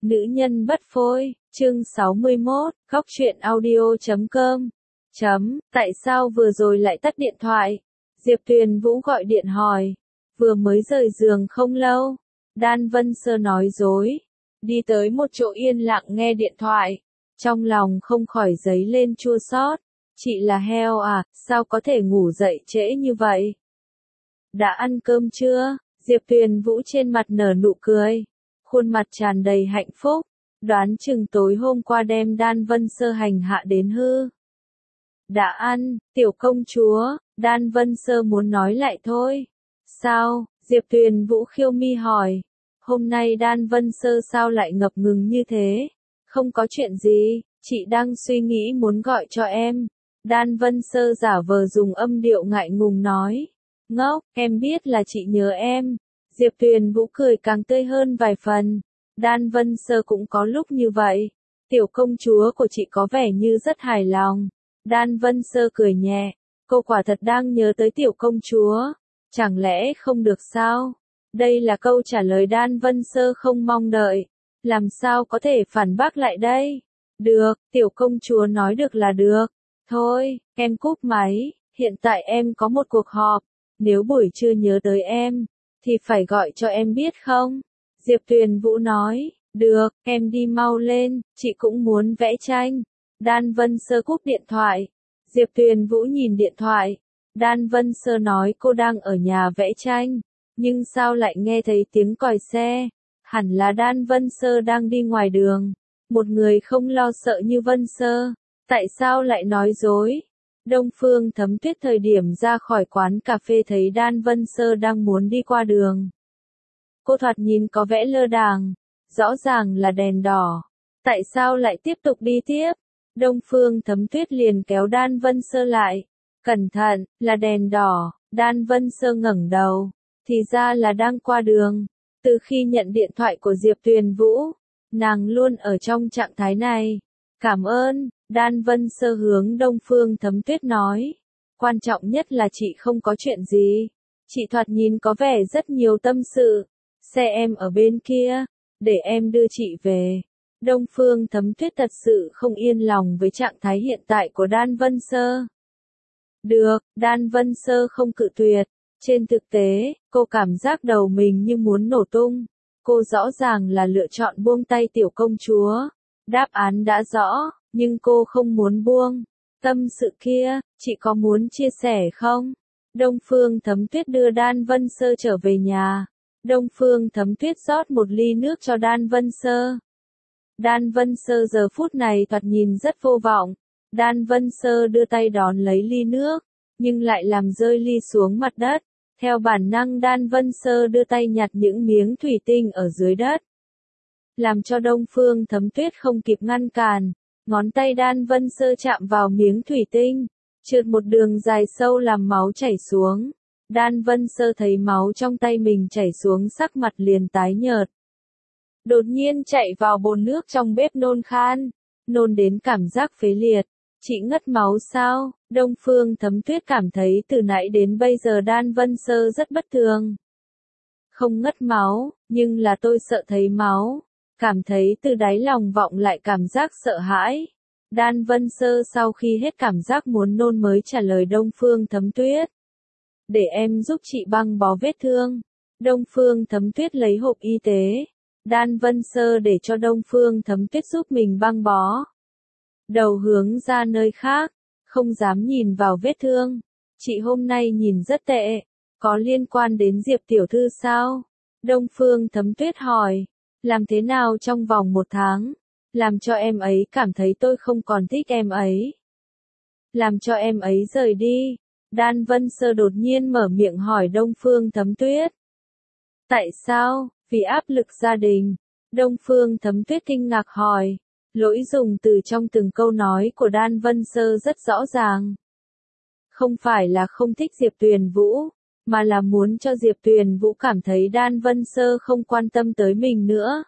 Nữ nhân bất phôi, chương 61, khóc chuyện audio.com. Tại sao vừa rồi lại tắt điện thoại? Diệp Tuyền Vũ gọi điện hỏi. Vừa mới rời giường không lâu. Đan Vân Sơ nói dối. Đi tới một chỗ yên lặng nghe điện thoại. Trong lòng không khỏi dấy lên chua xót. Chị là heo à, sao có thể ngủ dậy trễ như vậy? Đã ăn cơm chưa? Diệp Tuyền Vũ trên mặt nở nụ cười. Khuôn mặt tràn đầy hạnh phúc. Đoán chừng tối hôm qua đem Đan Vân Sơ hành hạ đến hư. Đã ăn, tiểu công chúa, Đan Vân Sơ muốn nói lại thôi. Sao? Diệp Tuyền Vũ khiêu mi hỏi. Hôm nay Đan Vân Sơ sao lại ngập ngừng như thế? Không có chuyện gì, chị đang suy nghĩ muốn gọi cho em. Đan Vân Sơ giả vờ dùng âm điệu ngại ngùng nói. Ngốc, em biết là chị nhớ em. Diệp Tuyền Vũ cười càng tươi hơn vài phần. Đan Vân Sơ cũng có lúc như vậy. Tiểu công chúa của chị có vẻ như rất hài lòng. Đan Vân Sơ cười nhẹ. Cô quả thật đang nhớ tới tiểu công chúa. Chẳng lẽ không được sao? Đây là câu trả lời Đan Vân Sơ không mong đợi. Làm sao có thể phản bác lại đây? Được, tiểu công chúa nói được là được. Thôi, em cúp máy. Hiện tại em có một cuộc họp. Nếu buổi trưa nhớ tới em, thì phải gọi cho em biết không? Diệp Tuyền Vũ nói, được, em đi mau lên, chị cũng muốn vẽ tranh. Đan Vân Sơ cúp điện thoại. Diệp Tuyền Vũ nhìn điện thoại. Đan Vân Sơ nói cô đang ở nhà vẽ tranh, nhưng sao lại nghe thấy tiếng còi xe? Hẳn là Đan Vân Sơ đang đi ngoài đường. Một người không lo sợ như Vân Sơ, tại sao lại nói dối? Đông Phương Thấm Tuyết thời điểm ra khỏi quán cà phê thấy Đan Vân Sơ đang muốn đi qua đường. Cô thoạt nhìn có vẻ lơ đàng, rõ ràng là đèn đỏ. Tại sao lại tiếp tục đi tiếp? Đông Phương Thấm Tuyết liền kéo Đan Vân Sơ lại. Cẩn thận, là đèn đỏ. Đan Vân Sơ ngẩng đầu. Thì ra là đang qua đường. Từ khi nhận điện thoại của Diệp Tuyền Vũ, nàng luôn ở trong trạng thái này. Cảm ơn, Đan Vân Sơ hướng Đông Phương Thấm Tuyết nói. Quan trọng nhất là chị không có chuyện gì. Chị thoạt nhìn có vẻ rất nhiều tâm sự. Xe em ở bên kia, để em đưa chị về. Đông Phương Thấm Tuyết thật sự không yên lòng với trạng thái hiện tại của Đan Vân Sơ. Được, Đan Vân Sơ không cự tuyệt. Trên thực tế, cô cảm giác đầu mình như muốn nổ tung. Cô rõ ràng là lựa chọn buông tay tiểu công chúa. Đáp án đã rõ, nhưng cô không muốn buông. Tâm sự kia, chị có muốn chia sẻ không? Đông Phương Thấm Tuyết đưa Đan Vân Sơ trở về nhà. Đông Phương Thấm Tuyết rót một ly nước cho Đan Vân Sơ. Đan Vân Sơ giờ phút này thoạt nhìn rất vô vọng. Đan Vân Sơ đưa tay đón lấy ly nước, nhưng lại làm rơi ly xuống mặt đất. Theo bản năng Đan Vân Sơ đưa tay nhặt những miếng thủy tinh ở dưới đất. Làm cho Đông Phương Thấm Tuyết không kịp ngăn cản. Ngón tay Đan Vân Sơ chạm vào miếng thủy tinh, trượt một đường dài sâu làm máu chảy xuống. Đan Vân Sơ thấy máu trong tay mình chảy xuống sắc mặt liền tái nhợt. Đột nhiên chạy vào bồn nước trong bếp nôn khan, nôn đến cảm giác phế liệt. Chị ngất máu sao? Đông Phương Thấm Tuyết cảm thấy từ nãy đến bây giờ Đan Vân Sơ rất bất thường. Không ngất máu, nhưng là tôi sợ thấy máu. Cảm thấy từ đáy lòng vọng lại cảm giác sợ hãi. Đan Vân Sơ sau khi hết cảm giác muốn nôn mới trả lời Đông Phương Thấm Tuyết. Để em giúp chị băng bó vết thương. Đông Phương Thấm Tuyết lấy hộp y tế. Đan Vân Sơ để cho Đông Phương Thấm Tuyết giúp mình băng bó. Đầu hướng ra nơi khác, không dám nhìn vào vết thương. Chị hôm nay nhìn rất tệ. Có liên quan đến Diệp tiểu thư sao? Đông Phương Thấm Tuyết hỏi. Làm thế nào trong vòng 1 tháng? Làm cho em ấy cảm thấy tôi không còn thích em ấy. Làm cho em ấy rời đi. Đan Vân Sơ đột nhiên mở miệng hỏi Đông Phương Thấm Tuyết. Tại sao? Vì áp lực gia đình. Đông Phương Thấm Tuyết kinh ngạc hỏi. Lỗi dùng từ trong từng câu nói của Đan Vân Sơ rất rõ ràng. Không phải là không thích Diệp Tuyền Vũ, mà là muốn cho Diệp Tuyền Vũ cảm thấy Đan Vân Sơ không quan tâm tới mình nữa.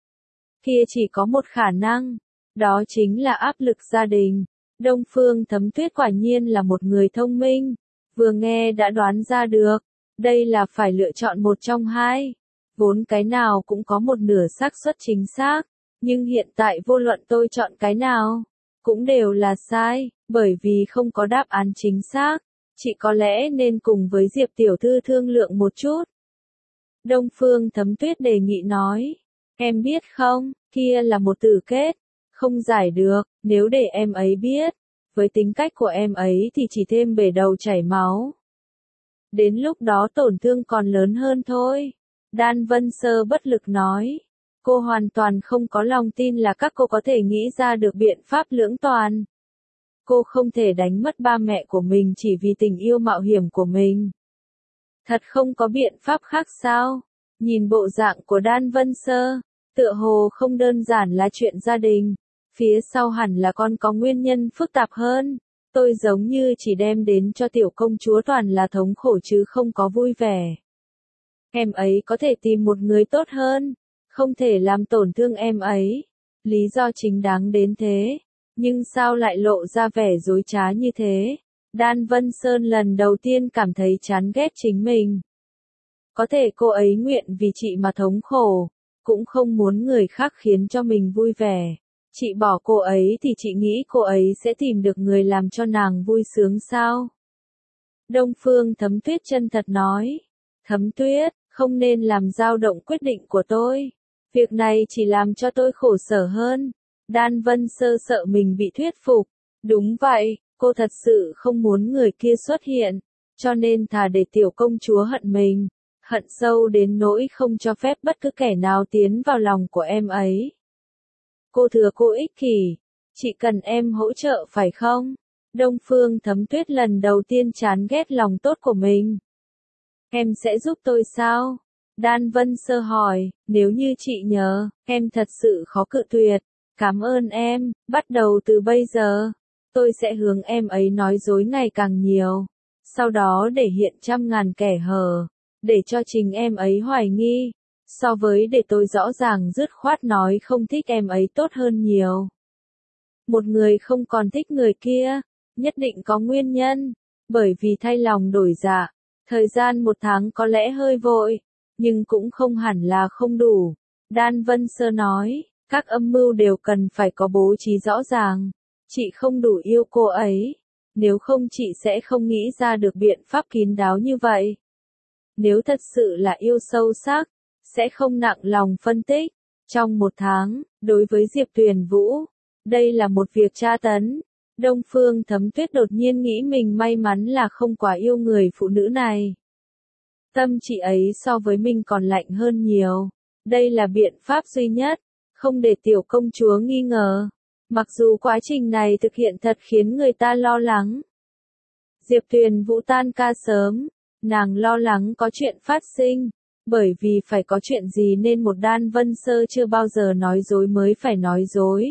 Kia chỉ có một khả năng, đó chính là áp lực gia đình. Đông Phương Thấm Tuyết quả nhiên là một người thông minh, vừa nghe đã đoán ra được, đây là phải lựa chọn một trong hai, vốn cái nào cũng có một nửa xác suất chính xác. Nhưng hiện tại vô luận tôi chọn cái nào, cũng đều là sai, bởi vì không có đáp án chính xác. Chị có lẽ nên cùng với Diệp tiểu thư thương lượng một chút. Đông Phương Thấm Tuyết đề nghị nói. Em biết không, kia là một tử kết, không giải được, nếu để em ấy biết. Với tính cách của em ấy thì chỉ thêm bể đầu chảy máu. Đến lúc đó tổn thương còn lớn hơn thôi. Đan Vân Sơ bất lực nói. Cô hoàn toàn không có lòng tin là các cô có thể nghĩ ra được biện pháp lưỡng toàn. Cô không thể đánh mất ba mẹ của mình chỉ vì tình yêu mạo hiểm của mình. Thật không có biện pháp khác sao? Nhìn bộ dạng của Đan Vân Sơ, tựa hồ không đơn giản là chuyện gia đình. Phía sau hẳn là còn có nguyên nhân phức tạp hơn. Tôi giống như chỉ đem đến cho tiểu công chúa toàn là thống khổ chứ không có vui vẻ. Em ấy có thể tìm một người tốt hơn, không thể làm tổn thương em ấy. Lý do chính đáng đến thế, nhưng sao lại lộ ra vẻ dối trá như thế? Đan Vân Sơn lần đầu tiên cảm thấy chán ghét chính mình. Có thể cô ấy nguyện vì chị mà thống khổ, cũng không muốn người khác khiến cho mình vui vẻ. Chị bỏ cô ấy thì chị nghĩ cô ấy sẽ tìm được người làm cho nàng vui sướng sao? Đông Phương Thấm Tuyết chân thật nói. Thấm Tuyết, không nên làm dao động quyết định của tôi. Việc này chỉ làm cho tôi khổ sở hơn. Đan Vân Sơ sợ mình bị thuyết phục. Đúng vậy, cô thật sự không muốn người kia xuất hiện, cho nên thà để tiểu công chúa hận mình, hận sâu đến nỗi không cho phép bất cứ kẻ nào tiến vào lòng của em ấy. Cô thừa cô ích kỷ, chị cần em hỗ trợ phải không? Đông Phương Thấm Tuyết lần đầu tiên chán ghét lòng tốt của mình. Em sẽ giúp tôi sao? Đan Vân Sơ hỏi, nếu như chị nhớ, em thật sự khó cự tuyệt. Cảm ơn em, bắt đầu từ bây giờ, tôi sẽ hướng em ấy nói dối ngày càng nhiều. Sau đó để hiện trăm ngàn kẻ hở, để cho chính em ấy hoài nghi. So với để tôi rõ ràng dứt khoát nói không thích em ấy tốt hơn nhiều. Một người không còn thích người kia, nhất định có nguyên nhân, bởi vì thay lòng đổi dạ. Thời gian 1 tháng có lẽ hơi vội, nhưng cũng không hẳn là không đủ. Đan Vân Sơ nói, các âm mưu đều cần phải có bố trí rõ ràng. Chị không đủ yêu cô ấy, nếu không chị sẽ không nghĩ ra được biện pháp kín đáo như vậy. Nếu thật sự là yêu sâu sắc, sẽ không nặng lòng phân tích. Trong 1 tháng, đối với Diệp Tuyền Vũ, đây là một việc tra tấn. Đông Phương Thấm Tuyết đột nhiên nghĩ mình may mắn là không quá yêu người phụ nữ này. Tâm chị ấy so với mình còn lạnh hơn nhiều. Đây là biện pháp duy nhất, không để tiểu công chúa nghi ngờ. Mặc dù quá trình này thực hiện thật khiến người ta lo lắng. Diệp Tuyền Vũ tan ca sớm, nàng lo lắng có chuyện phát sinh. Bởi vì phải có chuyện gì nên một Đan Vân Sơ chưa bao giờ nói dối mới phải nói dối.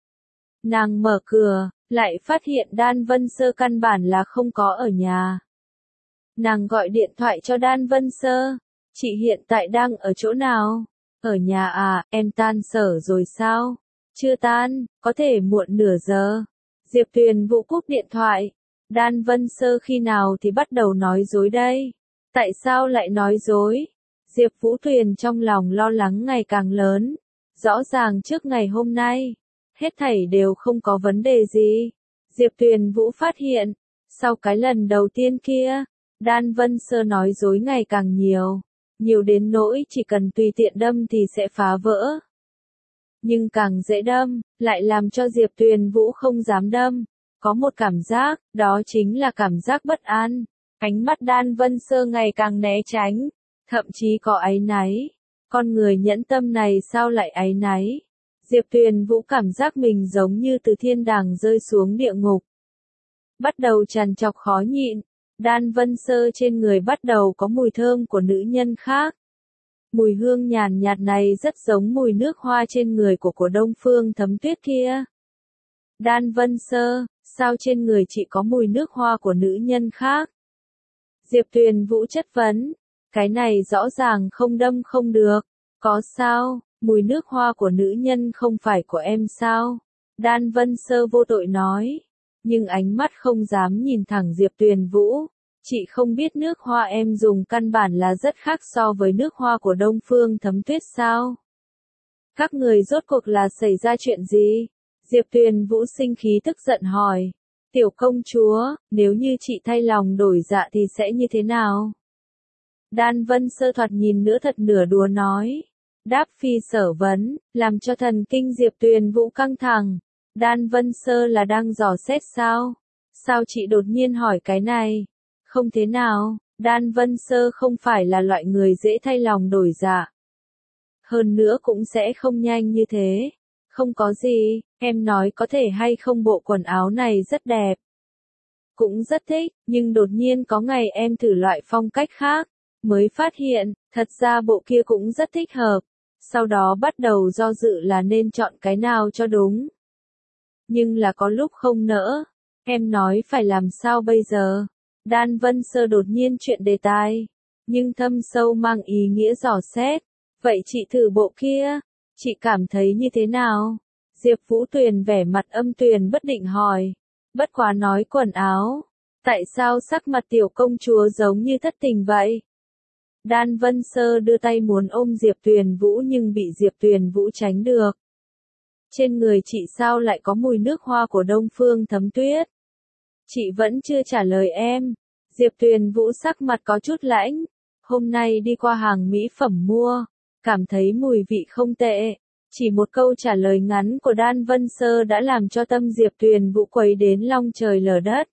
Nàng mở cửa, lại phát hiện Đan Vân Sơ căn bản là không có ở nhà. Nàng gọi điện thoại cho Đan Vân Sơ. Chị hiện tại đang ở chỗ nào? Ở nhà à, em tan sở rồi sao? Chưa tan, có thể muộn nửa giờ. Diệp Tuyền Vũ cúp điện thoại. Đan Vân Sơ khi nào thì bắt đầu nói dối đây? Tại sao lại nói dối? Diệp Vũ Tuyền trong lòng lo lắng ngày càng lớn. Rõ ràng trước ngày hôm nay, hết thảy đều không có vấn đề gì. Diệp Tuyền Vũ phát hiện, sau cái lần đầu tiên kia, Đan Vân Sơ nói dối ngày càng nhiều. Nhiều đến nỗi chỉ cần tùy tiện đâm thì sẽ phá vỡ. Nhưng càng dễ đâm, lại làm cho Diệp Tuyền Vũ không dám đâm. Có một cảm giác, đó chính là cảm giác bất an. Ánh mắt Đan Vân Sơ ngày càng né tránh, thậm chí có áy náy. Con người nhẫn tâm này sao lại áy náy? Diệp Tuyền Vũ cảm giác mình giống như từ thiên đàng rơi xuống địa ngục. Bắt đầu trằn trọc khó nhịn. Đan Vân Sơ trên người bắt đầu có mùi thơm của nữ nhân khác. Mùi hương nhàn nhạt này rất giống mùi nước hoa trên người của Đông Phương Thấm Tuyết kia. Đan Vân Sơ, sao trên người chị có mùi nước hoa của nữ nhân khác? Diệp Tuyền Vũ chất vấn, cái này rõ ràng không đâm không được. Có sao, mùi nước hoa của nữ nhân không phải của em sao? Đan Vân Sơ vô tội nói, nhưng ánh mắt không dám nhìn thẳng Diệp Tuyền Vũ. Chị không biết nước hoa em dùng căn bản là rất khác so với nước hoa của Đông Phương Thấm Tuyết sao? Các người rốt cuộc là xảy ra chuyện gì? Diệp Tuyền Vũ sinh khí tức giận hỏi. Tiểu công chúa, nếu như chị thay lòng đổi dạ thì sẽ như thế nào? Đan Vân Sơ thoạt nhìn nửa thật nửa đùa nói. Đáp phi sở vấn, làm cho thần kinh Diệp Tuyền Vũ căng thẳng. Đan Vân Sơ là đang dò xét sao? Sao chị đột nhiên hỏi cái này? Không thế nào, Đan Vân Sơ không phải là loại người dễ thay lòng đổi dạ. Hơn nữa cũng sẽ không nhanh như thế. Không có gì, em nói có thể hay không bộ quần áo này rất đẹp. Cũng rất thích, nhưng đột nhiên có ngày em thử loại phong cách khác, mới phát hiện, thật ra bộ kia cũng rất thích hợp. Sau đó bắt đầu do dự là nên chọn cái nào cho đúng. Nhưng là có lúc không nỡ. Em nói phải làm sao bây giờ? Đan Vân Sơ đột nhiên chuyện đề tài. Nhưng thâm sâu mang ý nghĩa dò xét. Vậy chị thử bộ kia. Chị cảm thấy như thế nào? Diệp Vũ Tuyền vẻ mặt âm tuyền bất định hỏi. Bất quá nói quần áo. Tại sao sắc mặt tiểu công chúa giống như thất tình vậy? Đan Vân Sơ đưa tay muốn ôm Diệp Tuyền Vũ nhưng bị Diệp Tuyền Vũ tránh được. Trên người chị sao lại có mùi nước hoa của Đông Phương Thấm Tuyết? Chị vẫn chưa trả lời em. Diệp Tuyền Vũ sắc mặt có chút lãnh. Hôm nay đi qua hàng mỹ phẩm mua. Cảm thấy mùi vị không tệ. Chỉ một câu trả lời ngắn của Đan Vân Sơ đã làm cho tâm Diệp Tuyền Vũ quấy đến long trời lở đất.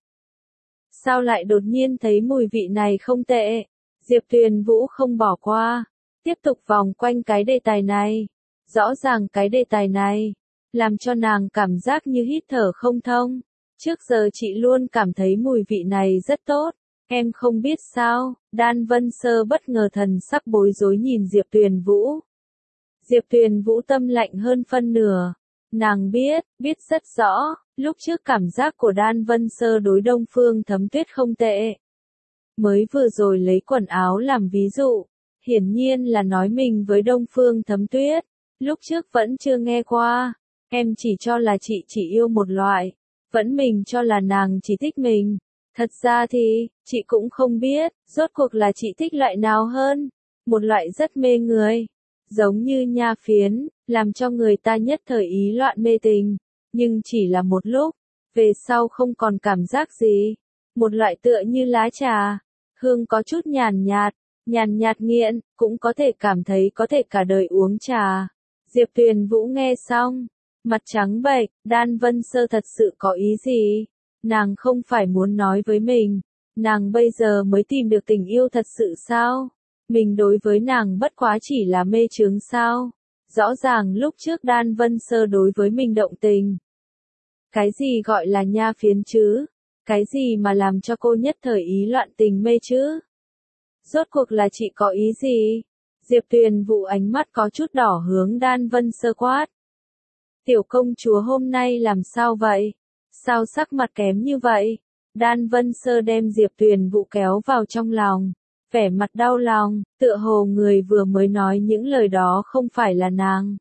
Sao lại đột nhiên thấy mùi vị này không tệ? Diệp Tuyền Vũ không bỏ qua. Tiếp tục vòng quanh cái đề tài này. Rõ ràng cái đề tài này làm cho nàng cảm giác như hít thở không thông. Trước giờ chị luôn cảm thấy mùi vị này rất tốt. Em không biết sao? Đan Vân Sơ bất ngờ thần sắc bối rối nhìn Diệp Tuyền Vũ. Diệp Tuyền Vũ tâm lạnh hơn phân nửa. Nàng biết rất rõ, lúc trước cảm giác của Đan Vân Sơ đối Đông Phương Thấm Tuyết không tệ. Mới vừa rồi lấy quần áo làm ví dụ, hiển nhiên là nói mình với Đông Phương Thấm Tuyết. Lúc trước vẫn chưa nghe qua, em chỉ cho là chị chỉ yêu một loại, vẫn mình cho là nàng chỉ thích mình. Thật ra thì, chị cũng không biết, rốt cuộc là chị thích loại nào hơn. Một loại rất mê người, giống như nha phiến, làm cho người ta nhất thời ý loạn mê tình, nhưng chỉ là một lúc, về sau không còn cảm giác gì. Một loại tựa như lá trà, hương có chút nhàn nhạt nghiện, cũng có thể cảm thấy có thể cả đời uống trà. Diệp Tuyền Vũ nghe xong, mặt trắng bệch, Đan Vân Sơ thật sự có ý gì? Nàng không phải muốn nói với mình, nàng bây giờ mới tìm được tình yêu thật sự sao? Mình đối với nàng bất quá chỉ là mê chướng sao? Rõ ràng lúc trước Đan Vân Sơ đối với mình động tình. Cái gì gọi là nha phiến chứ? Cái gì mà làm cho cô nhất thời ý loạn tình mê chứ? Rốt cuộc là chị có ý gì? Diệp Tuyền Vũ ánh mắt có chút đỏ hướng Đan Vân Sơ quát. Tiểu công chúa hôm nay làm sao vậy? Sao sắc mặt kém như vậy? Đan Vân Sơ đem Diệp Tuyền Vũ kéo vào trong lòng. Vẻ mặt đau lòng, tựa hồ người vừa mới nói những lời đó không phải là nàng.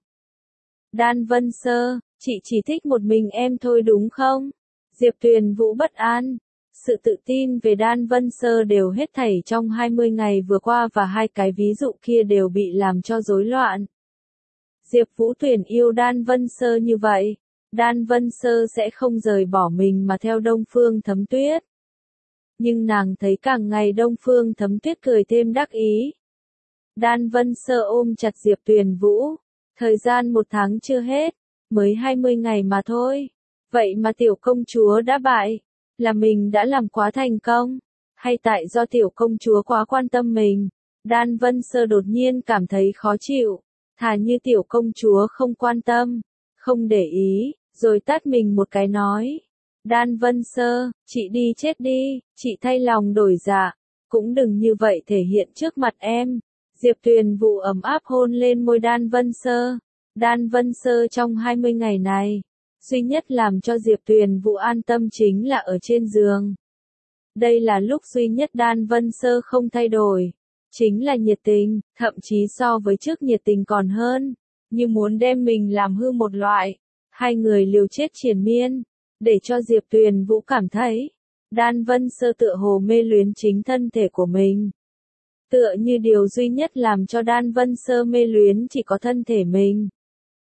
Đan Vân Sơ, chị chỉ thích một mình em thôi đúng không? Diệp Tuyền Vũ bất an. Sự tự tin về Đan Vân Sơ đều hết thảy trong 20 ngày vừa qua và hai cái ví dụ kia đều bị làm cho rối loạn. Diệp Vũ Tuyền yêu Đan Vân Sơ như vậy, Đan Vân Sơ sẽ không rời bỏ mình mà theo Đông Phương Thấm Tuyết. Nhưng nàng thấy càng ngày Đông Phương Thấm Tuyết cười thêm đắc ý. Đan Vân Sơ ôm chặt Diệp Tuyền Vũ. Thời gian 1 tháng chưa hết, mới 20 ngày mà thôi. Vậy mà tiểu công chúa đã bại. Là mình đã làm quá thành công? Hay tại do tiểu công chúa quá quan tâm mình? Đan Vân Sơ đột nhiên cảm thấy khó chịu. Thà như tiểu công chúa không quan tâm, không để ý, rồi tát mình một cái nói. Đan Vân Sơ, chị đi chết đi, chị thay lòng đổi dạ, cũng đừng như vậy thể hiện trước mặt em. Diệp Tuyền Vũ ấm áp hôn lên môi Đan Vân Sơ. Đan Vân Sơ trong 20 ngày này, duy nhất làm cho Diệp Tuyền Vũ an tâm chính là ở trên giường. Đây là lúc duy nhất Đan Vân Sơ không thay đổi. Chính là nhiệt tình, thậm chí so với trước nhiệt tình còn hơn. Như muốn đem mình làm hư một loại. Hai người liều chết triền miên. Để cho Diệp Tuyền Vũ cảm thấy. Đan Vân Sơ tựa hồ mê luyến chính thân thể của mình. Tựa như điều duy nhất làm cho Đan Vân Sơ mê luyến chỉ có thân thể mình.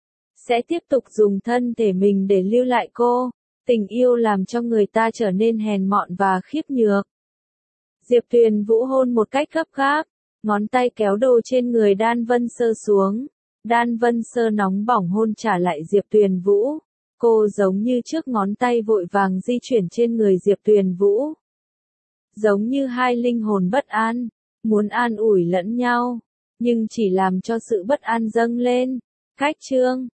sẽ tiếp tục dùng thân thể mình để lưu lại cô. Tình yêu làm cho người ta trở nên hèn mọn và khiếp nhược. Diệp Tuyền Vũ hôn một cách gấp gáp, ngón tay kéo đồ trên người Đan Vân Sơ xuống. Đan Vân Sơ nóng bỏng hôn trả lại Diệp Tuyền Vũ. Cô giống như trước ngón tay vội vàng di chuyển trên người Diệp Tuyền Vũ. Giống như hai linh hồn bất an, muốn an ủi lẫn nhau, nhưng chỉ làm cho sự bất an dâng lên. Khách trương,